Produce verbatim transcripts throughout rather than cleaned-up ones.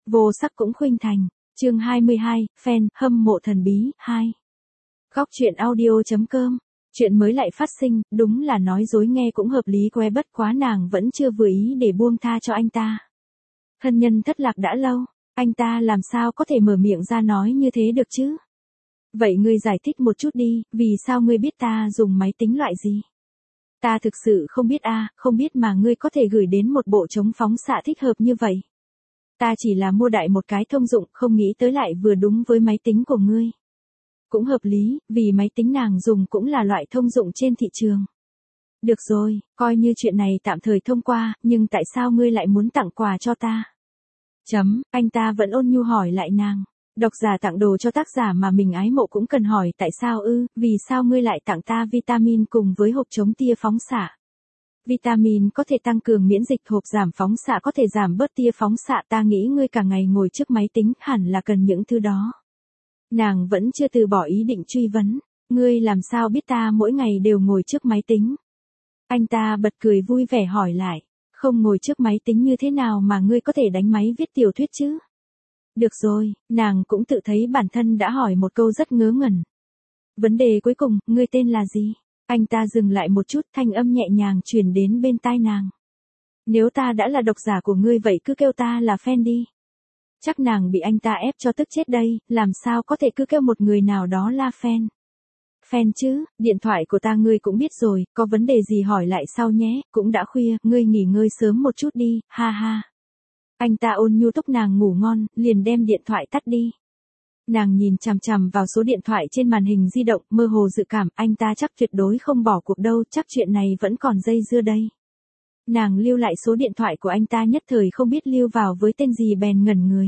Vô sắc cũng khuynh thành. Chương hai mươi hai, fan, hâm mộ thần bí, hai. Góc truyện audio.com. Chuyện mới lại phát sinh, đúng là nói dối nghe cũng hợp lý que bất quá nàng vẫn chưa vừa ý để buông tha cho anh ta. Thân nhân thất lạc đã lâu, anh ta làm sao có thể mở miệng ra nói như thế được chứ? Vậy ngươi giải thích một chút đi, vì sao ngươi biết ta dùng máy tính loại gì? Ta thực sự không biết a, à, không biết mà ngươi có thể gửi đến một bộ chống phóng xạ thích hợp như vậy. Ta chỉ là mua đại một cái thông dụng, không nghĩ tới lại vừa đúng với máy tính của ngươi. Cũng hợp lý, vì máy tính nàng dùng cũng là loại thông dụng trên thị trường. Được rồi, coi như chuyện này tạm thời thông qua, nhưng tại sao ngươi lại muốn tặng quà cho ta? Chấm, anh ta vẫn ôn nhu hỏi lại nàng. Độc giả tặng đồ cho tác giả mà mình ái mộ cũng cần hỏi tại sao ư, vì sao ngươi lại tặng ta vitamin cùng với hộp chống tia phóng xạ? Vitamin có thể tăng cường miễn dịch, hộp giảm phóng xạ có thể giảm bớt tia phóng xạ, ta nghĩ ngươi cả ngày ngồi trước máy tính hẳn là cần những thứ đó. Nàng vẫn chưa từ bỏ ý định truy vấn, ngươi làm sao biết ta mỗi ngày đều ngồi trước máy tính? Anh ta bật cười vui vẻ hỏi lại, không ngồi trước máy tính như thế nào mà ngươi có thể đánh máy viết tiểu thuyết chứ? Được rồi, nàng cũng tự thấy bản thân đã hỏi một câu rất ngớ ngẩn. Vấn đề cuối cùng, ngươi tên là gì? Anh ta dừng lại một chút, thanh âm nhẹ nhàng truyền đến bên tai nàng. Nếu ta đã là độc giả của ngươi vậy cứ kêu ta là fan đi. Chắc nàng bị anh ta ép cho tức chết đây, làm sao có thể cứ kêu một người nào đó là fan. Fan chứ, điện thoại của ta ngươi cũng biết rồi, có vấn đề gì hỏi lại sau nhé, cũng đã khuya, ngươi nghỉ ngơi sớm một chút đi, ha ha. Anh ta ôn nhu thúc nàng ngủ ngon, liền đem điện thoại tắt đi. Nàng nhìn chằm chằm vào số điện thoại trên màn hình di động, mơ hồ dự cảm, anh ta chắc tuyệt đối không bỏ cuộc đâu, chắc chuyện này vẫn còn dây dưa đây. Nàng lưu lại số điện thoại của anh ta, nhất thời không biết lưu vào với tên gì bèn ngẩn người.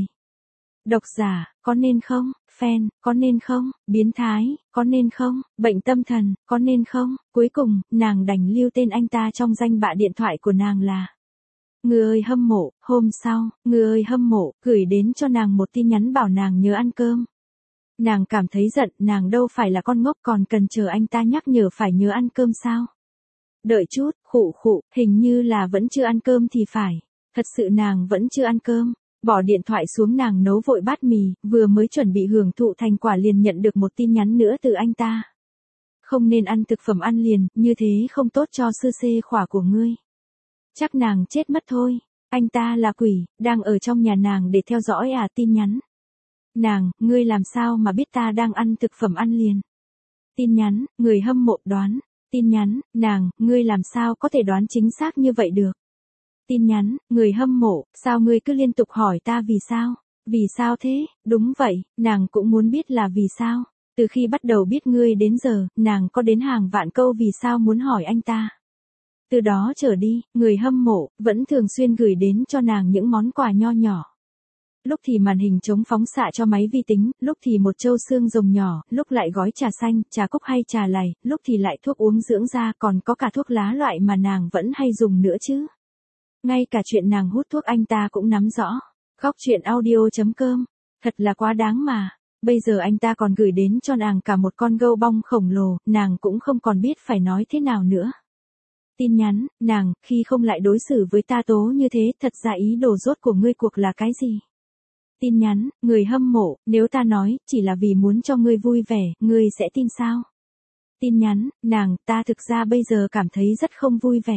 Độc giả, có nên không? Fan, có nên không? Biến thái, có nên không? Bệnh tâm thần, có nên không? Cuối cùng, nàng đành lưu tên anh ta trong danh bạ điện thoại của nàng là Người ơi hâm mộ. Hôm sau, người ơi hâm mộ gửi đến cho nàng một tin nhắn bảo nàng nhớ ăn cơm. Nàng cảm thấy giận, nàng đâu phải là con ngốc còn cần chờ anh ta nhắc nhở phải nhớ ăn cơm sao? Đợi chút, khụ khụ, hình như là vẫn chưa ăn cơm thì phải. Thật sự nàng vẫn chưa ăn cơm. Bỏ điện thoại xuống nàng nấu vội bát mì, vừa mới chuẩn bị hưởng thụ thành quả liền nhận được một tin nhắn nữa từ anh ta. Không nên ăn thực phẩm ăn liền, như thế không tốt cho sư xê khỏa của ngươi. Chắc nàng chết mất thôi. Anh ta là quỷ, đang ở trong nhà nàng để theo dõi à tin nhắn. Nàng, ngươi làm sao mà biết ta đang ăn thực phẩm ăn liền? Tin nhắn, người hâm mộ đoán. Tin nhắn, nàng, ngươi làm sao có thể đoán chính xác như vậy được? Tin nhắn, người hâm mộ, sao ngươi cứ liên tục hỏi ta vì sao? Vì sao thế? Đúng vậy, nàng cũng muốn biết là vì sao. Từ khi bắt đầu biết ngươi đến giờ, nàng có đến hàng vạn câu vì sao muốn hỏi anh ta. Từ đó trở đi, người hâm mộ vẫn thường xuyên gửi đến cho nàng những món quà nho nhỏ. Lúc thì màn hình chống phóng xạ cho máy vi tính, lúc thì một châu xương rồng nhỏ, lúc lại gói trà xanh, trà cốc hay trà lầy, lúc thì lại thuốc uống dưỡng da, còn có cả thuốc lá loại mà nàng vẫn hay dùng nữa chứ. Ngay cả chuyện nàng hút thuốc anh ta cũng nắm rõ. Góc truyện audio.com. Thật là quá đáng mà. Bây giờ anh ta còn gửi đến cho nàng cả một con gâu bông khổng lồ, nàng cũng không còn biết phải nói thế nào nữa. Tin nhắn, nàng, khi không lại đối xử với ta tố như thế, thật ra ý đồ rốt của ngươi cuộc là cái gì? Tin nhắn, người hâm mộ, nếu ta nói, chỉ là vì muốn cho ngươi vui vẻ, ngươi sẽ tin sao? Tin nhắn, nàng, ta thực ra bây giờ cảm thấy rất không vui vẻ.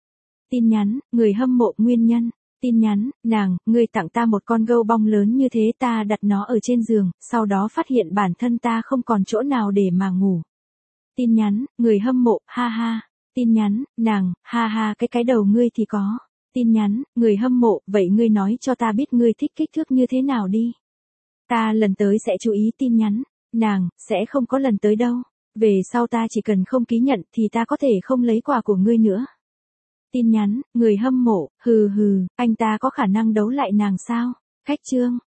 Tin nhắn, người hâm mộ nguyên nhân. Tin nhắn, nàng, ngươi tặng ta một con gâu bông lớn như thế ta đặt nó ở trên giường, sau đó phát hiện bản thân ta không còn chỗ nào để mà ngủ. Tin nhắn, người hâm mộ, ha ha. Tin nhắn, nàng, ha ha cái cái đầu ngươi thì có. Tin nhắn, người hâm mộ, vậy ngươi nói cho ta biết ngươi thích kích thước như thế nào đi. Ta lần tới sẽ chú ý tin nhắn. Nàng, sẽ không có lần tới đâu. Về sau ta chỉ cần không ký nhận thì ta có thể không lấy quà của ngươi nữa. Tin nhắn, người hâm mộ, hừ hừ, anh ta có khả năng đấu lại nàng sao? Khách chương,